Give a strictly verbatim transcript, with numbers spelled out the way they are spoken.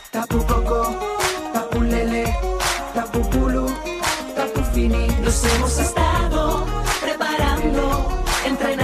Tapu Coco, Tapu Lele, Tapu Pulu, Tapu Fini. Nos hemos estado preparando, entrenando.